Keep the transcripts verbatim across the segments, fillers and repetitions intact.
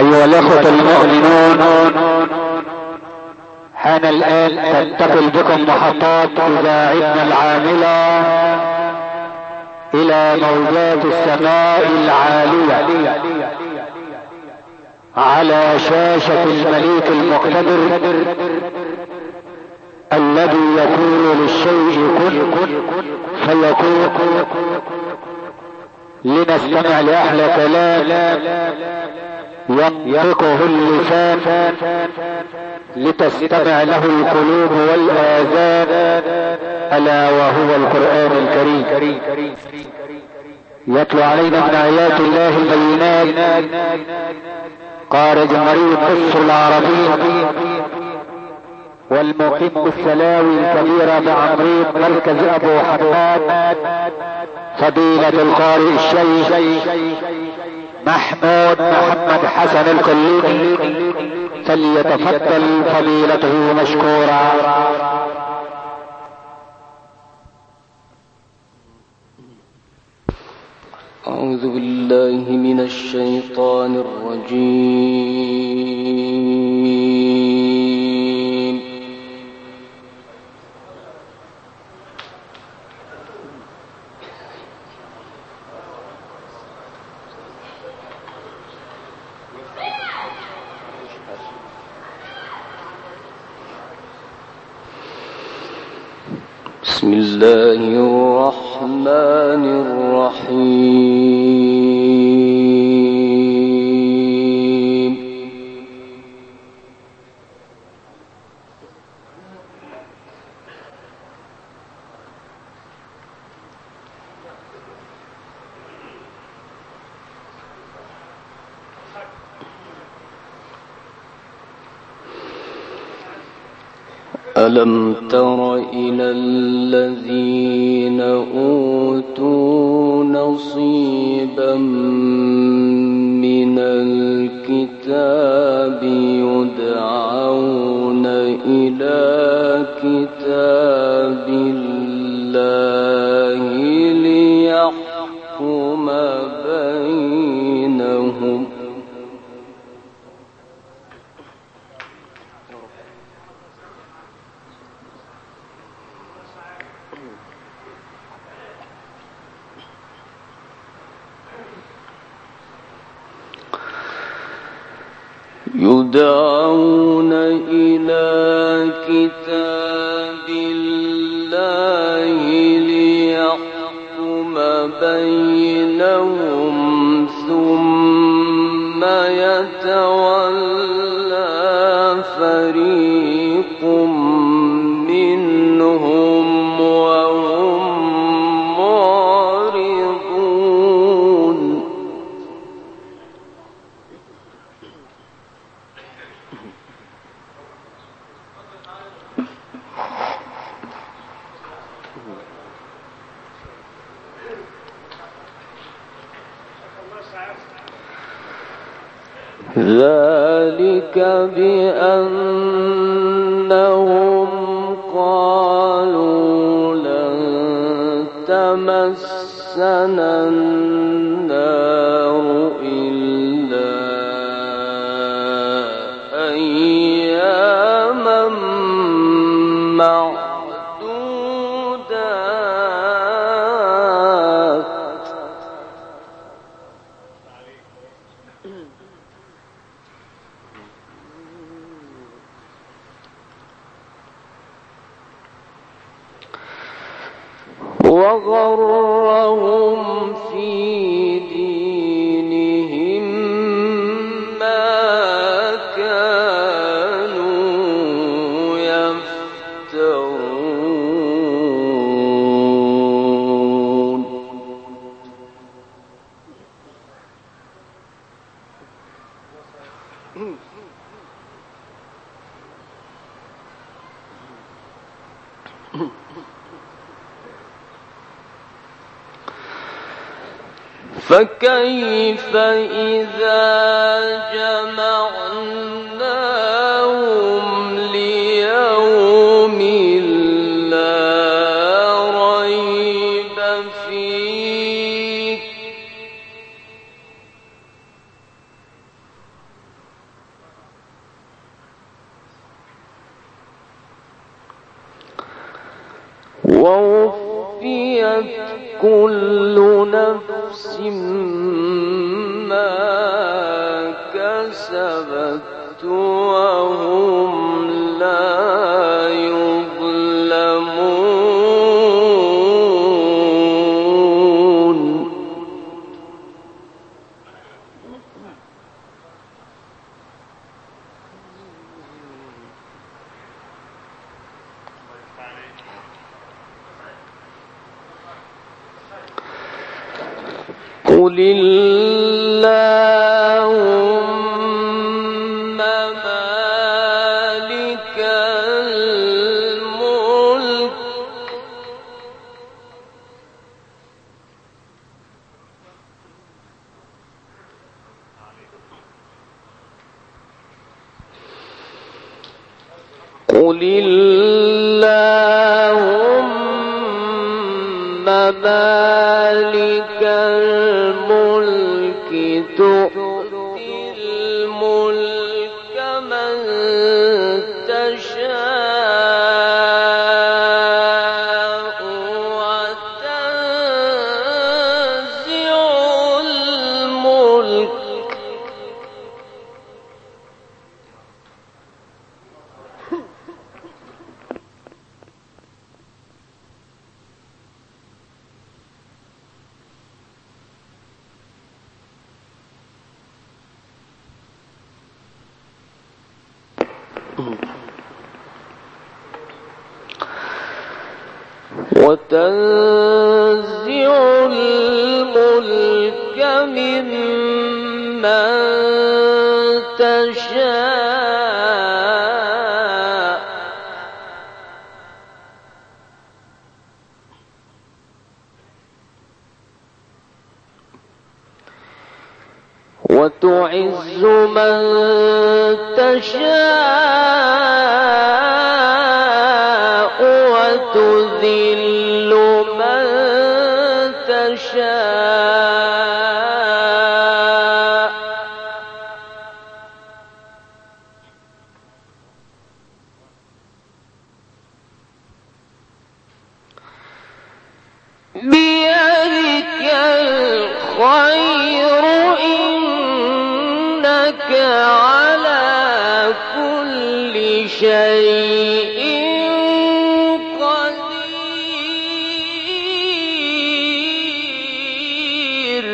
أيها الأخوة المؤمنون، حان الآن تتصل بكم محطات إذاعتنا العاملة إلى موجات السماء العالية على شاشة المليك المقتدر الذي يقول للشيء كن فيكون. لنستمع لأحلى كلام ينطقه اللسان لتستمع له القلوب والآذان، ألا وهو القرآن الكريم. يتلو علينا من آيات الله البينات قارئ جمهورية مصر العربية والمقيم بالسلاوي الكبيرة بعمريق مركز أبو حماد فضيلة القارئ الشيخ محمود محمد حسن الكليني، فليتفضل فضيلته مشكورا. أعوذ بالله من الشيطان الرجيم. بسم الله الرحمن الرحيم. ألم تر إلى الذين أوتوا نصيبا من الكتاب يدعون إلى كتاب الله ليحكم بينهم يدعون إلى كتاب الله ليحكم بينهم ثم يتولى فريق منهم وهم معرضون. ذلك بأنهم قالوا لن تمسنا النار إلا أياما معدودات وغرهم في دينهم ما كانوا يفترون. فكيف إذا جمعناهم ليوم لا ريب فيه ووفيت كل نفس ما كسبت وهم لا يظلمون. قل اللهم مالك الملك قل اللهم مالك الملك تؤتي الملك من تشاء وتنزع الملك وتنزع الملك ممن تشاء وتعز من تشاء وتذل من تشاء بيدك الخير إنك على كل شيء قدير.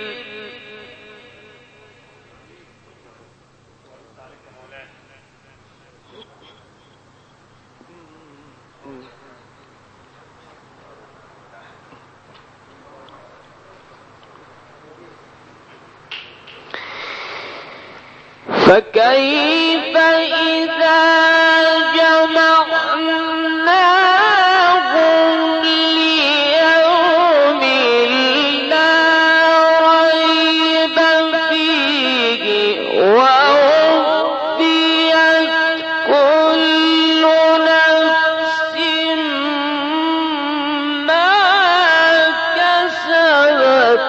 فكيف إذا جمعناهم ليوم لا ريب فيه ووفيت كل نفس ما كسبت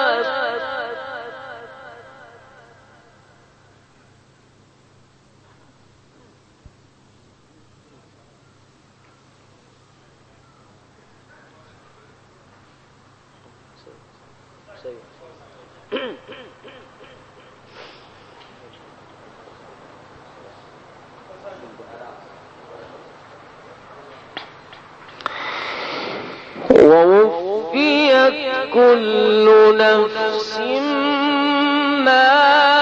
ووفيت كل نفس ما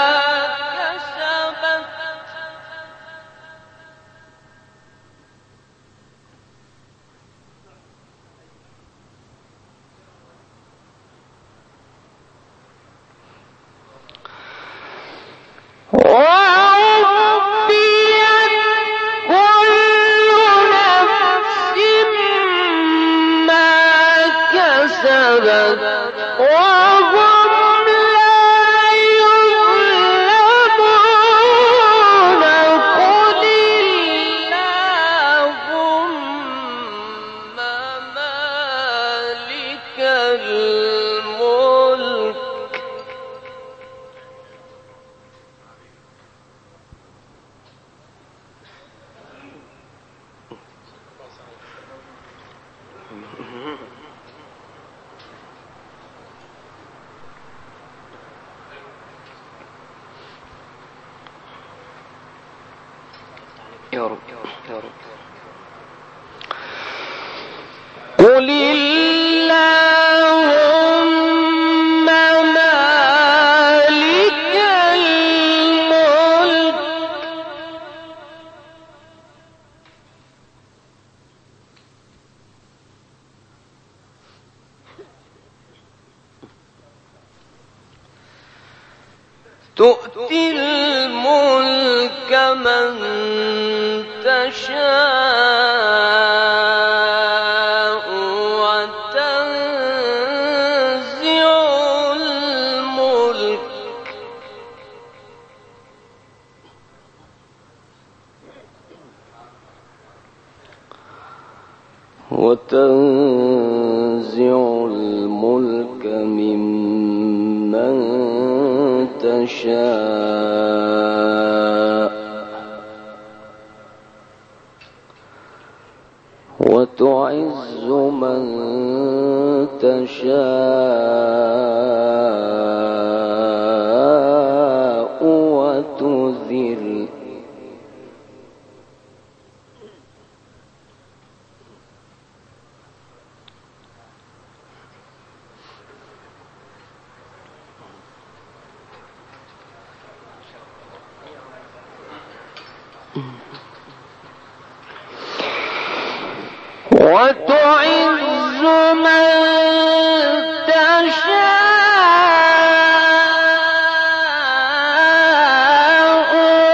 كسبت ووفيت كل نفس ما كسبت وهم يا رب يا رب. قل اللهم مالك الملك تؤتي الملك من تشاء وتنزع الملك وتنزع الملك ممن تشاء وتعز من تشاء وتذل وتعز من تشاء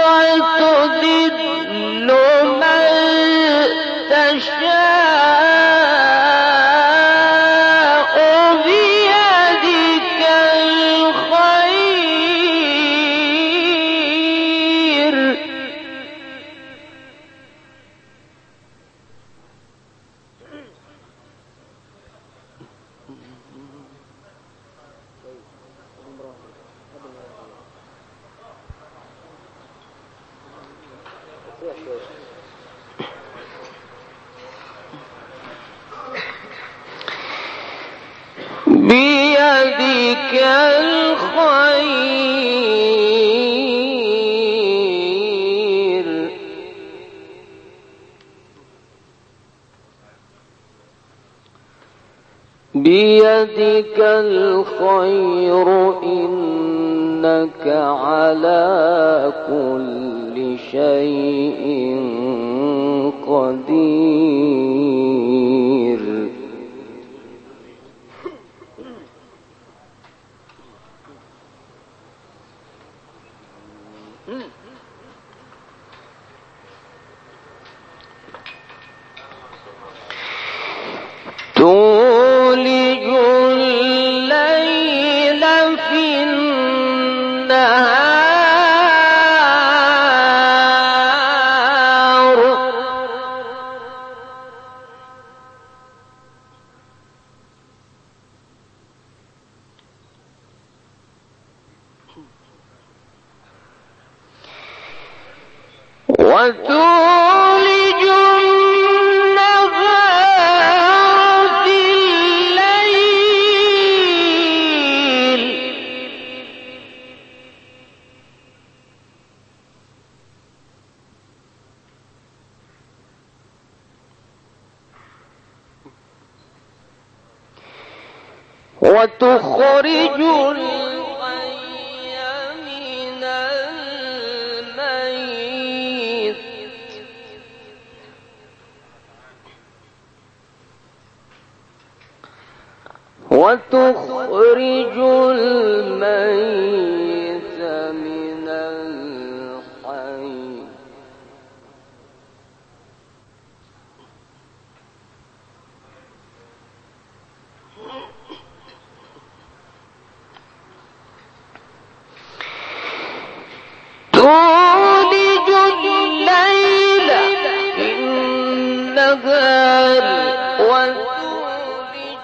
وتذل من تشاء بيدك الخير بيدك الخير بيدك الخير إنك على كل شيء قدير تولج الليل في النهار وتولج النهار في الليل وتخرج الحي من الميت وتخرج الميت من الحي تولج الليل في النهار وتولج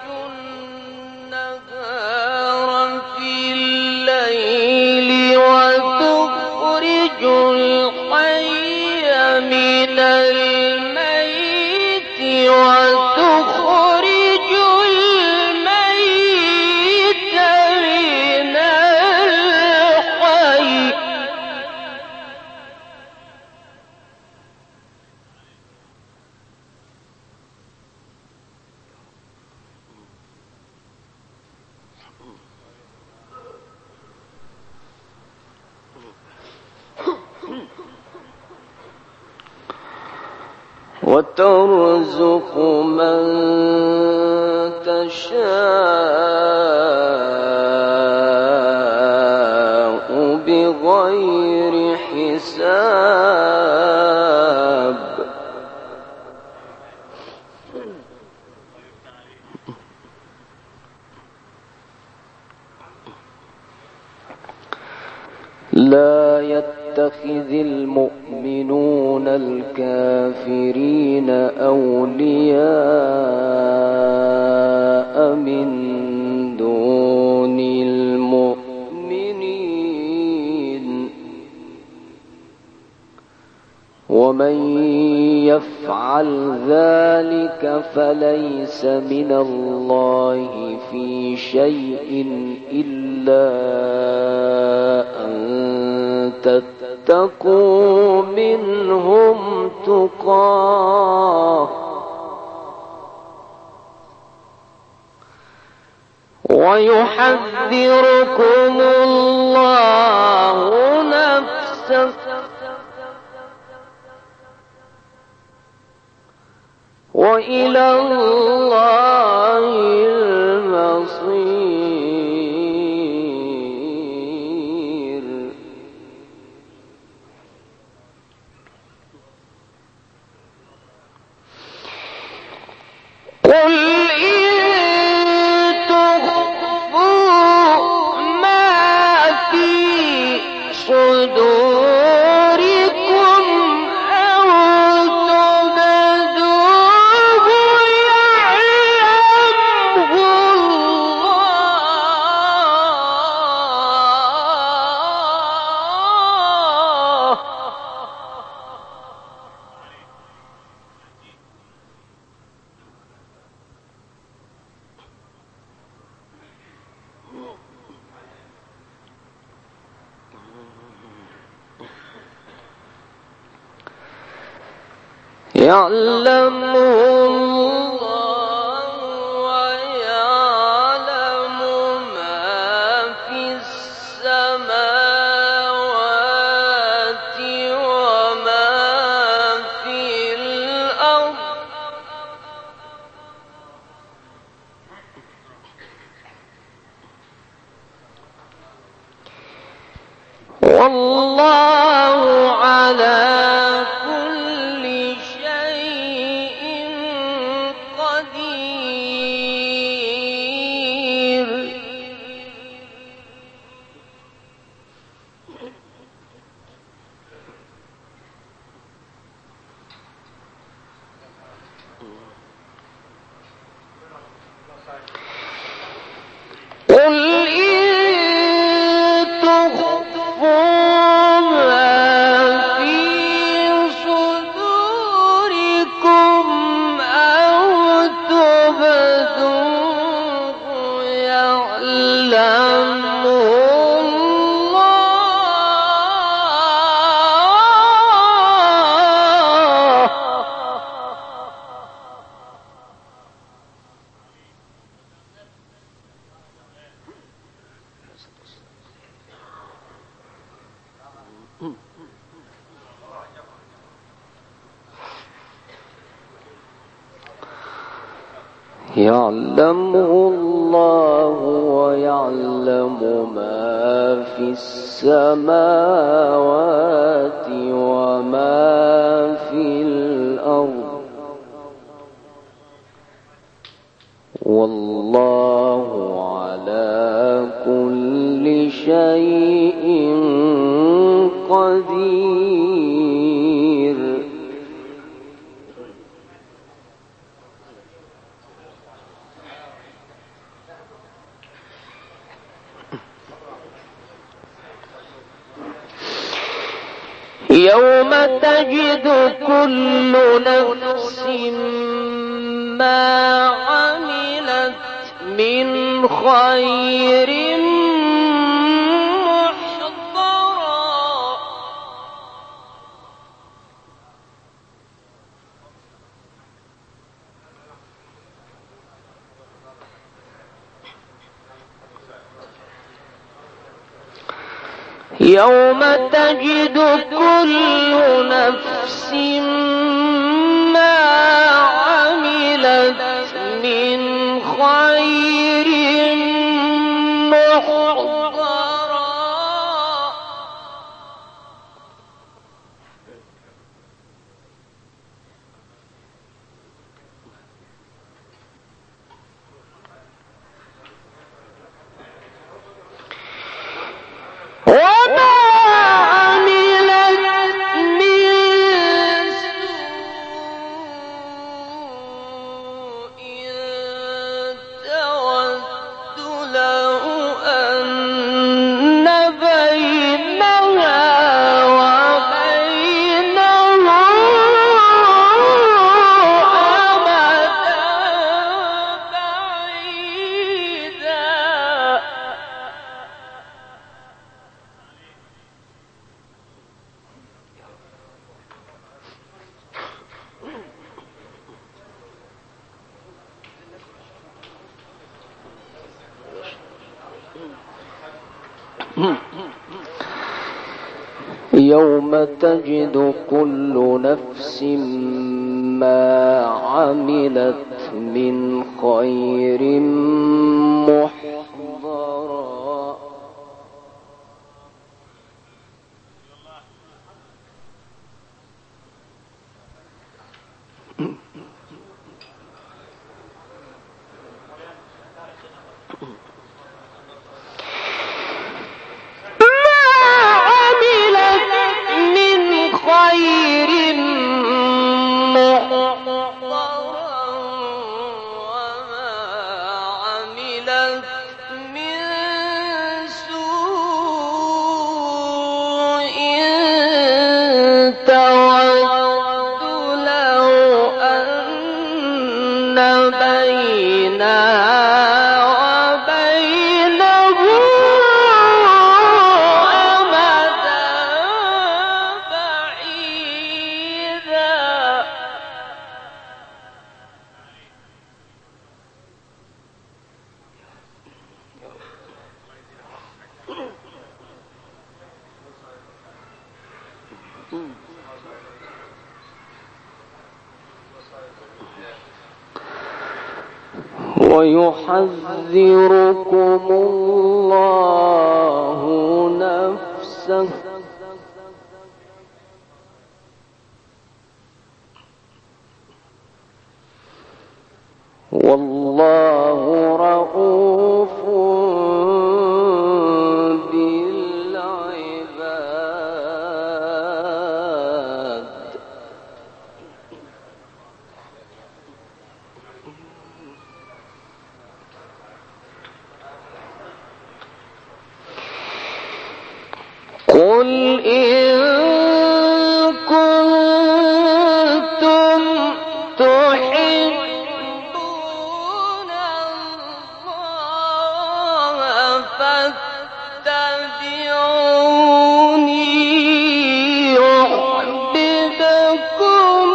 النهار في الليل وتخرج الحي من الميت وتخرج الميت من الحي وترزق من تشاء بغير حساب. لا يتخذ المؤمنون الكافرين أولياء من دون المؤمنين ومن يفعل ذلك فليس من الله في شيء إلا أن تتقوا منهم تقاه ويحذركم الله نفسه وإلى الله المصير. قل إن تخفوا ما في صدوركم أو تبدوه يعلمه الله يعلمه الله ويعلم ما في السماوات وما في الأرض والله على كل شيء قدير. قل إن تخفوا ما في صدوركم أو تبدوه يعلمه الله يعلمه الله ويعلم ما في السماوات وما في الأرض والله على كل شيء قدير. يوم تجد كل نفس ما عملت من خير محضرا يوم تجد كل نفس ما يوم تجد كل نفس ما عملت من خير محضرا خير محضرا وما عملت من سوء تود لو أن بينها ويحذركم الله نفسه والله رؤوف بالعباد. قل إن كنتم تحبون الله فاتبعوني يحببكم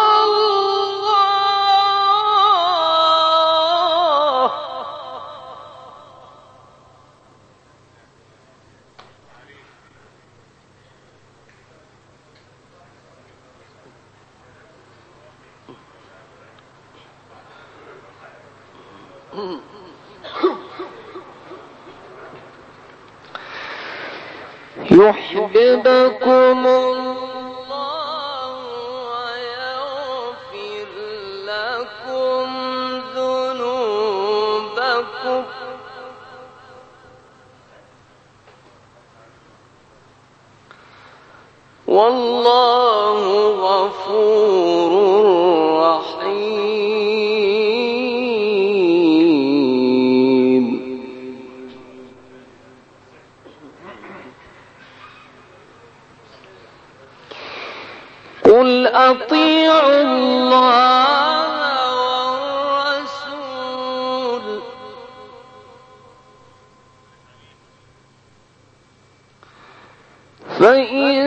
الله. يحببكم الله ويغفر لكم ذنوبكم والله غفور رحيم. قل أطيعوا الله والرسول فإن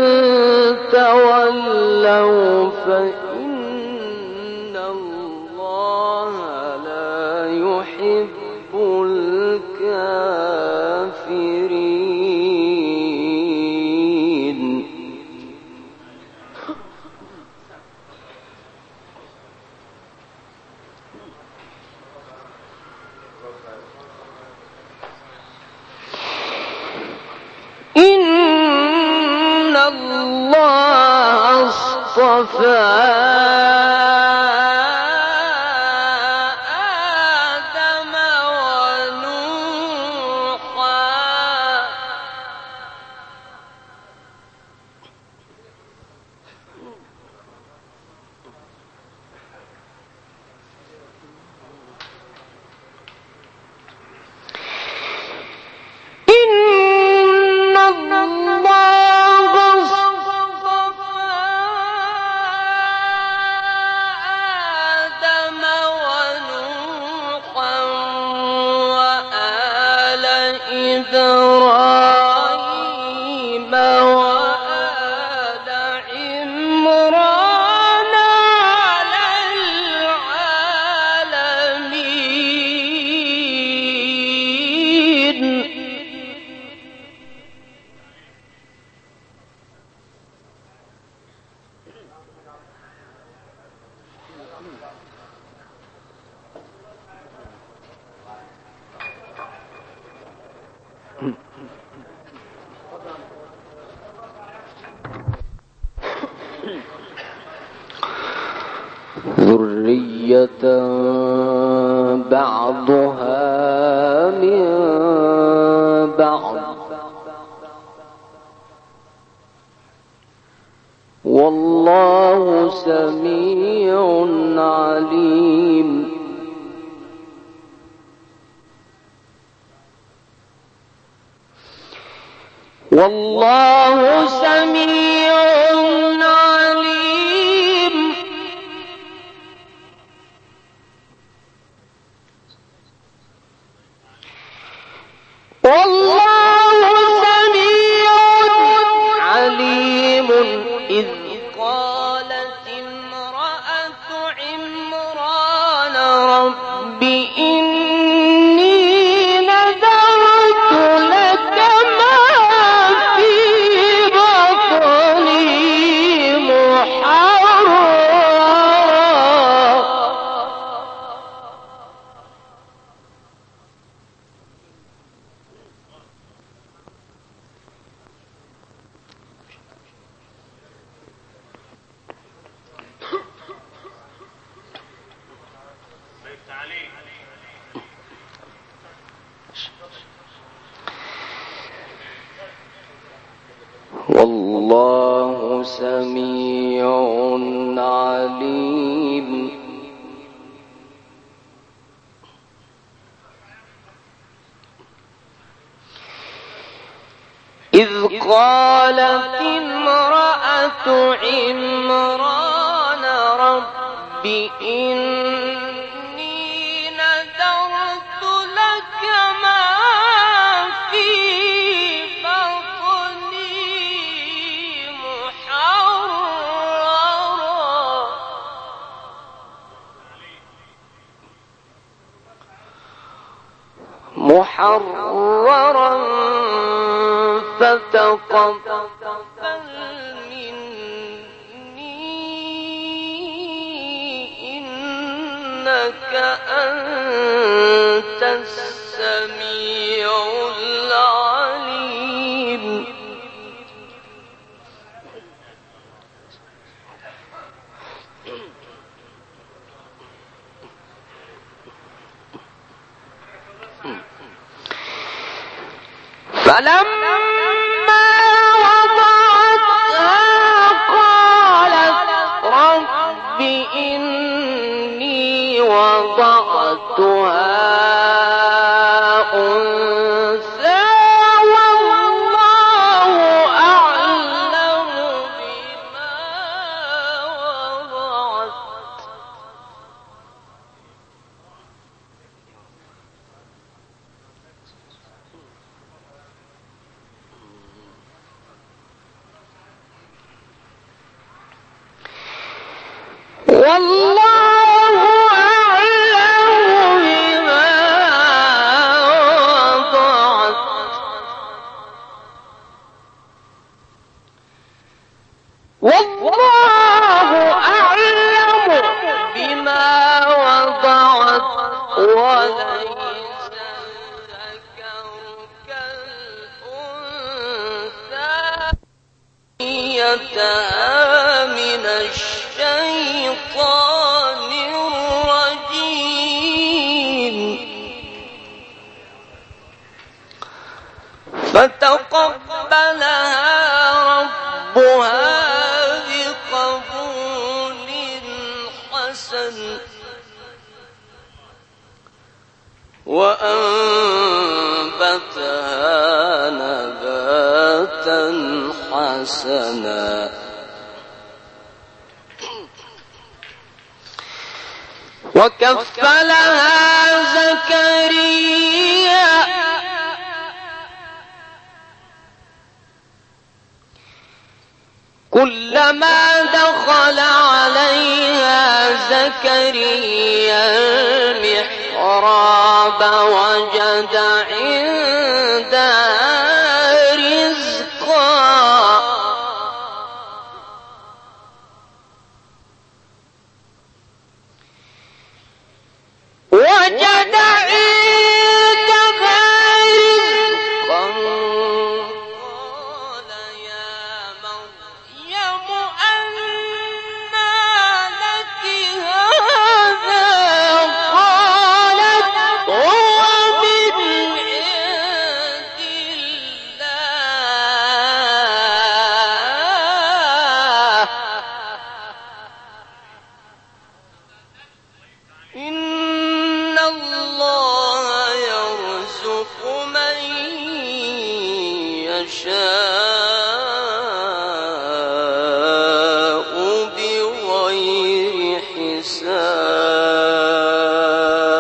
تولوا فإن الله لا يحب الكافرين. إن الله اصطفى آدم ونوحا إن الله اصطفى ذرية بعضها من بعض والله سميع عليم والله سميع عليم والله سميع عليم إذ قالت امرأة عمران رب إني نذرت لك ما في بطني محررا والله سميع عليم إذ قالت امرأة عمران رب إني نذرت لك ما في بطني محررا محررا فتقبل مني إنك أنت السميع العليم فلما وضعتها قالت رب إني وضعتها أنثى والله أعلم بما وضعت والله أعلم بما وضعت والله أعلم بما وضعت وليس الذكر كالأنثى من الشيطان الرجيم فتقبلها ربها بقبول حسن وأنبتها نباتا حسنا وكفلها زكريا كلما دخل عليها زكريا المحراب وجد عندها رزقا يشاء بغير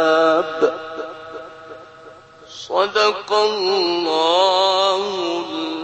حساب. صدق الله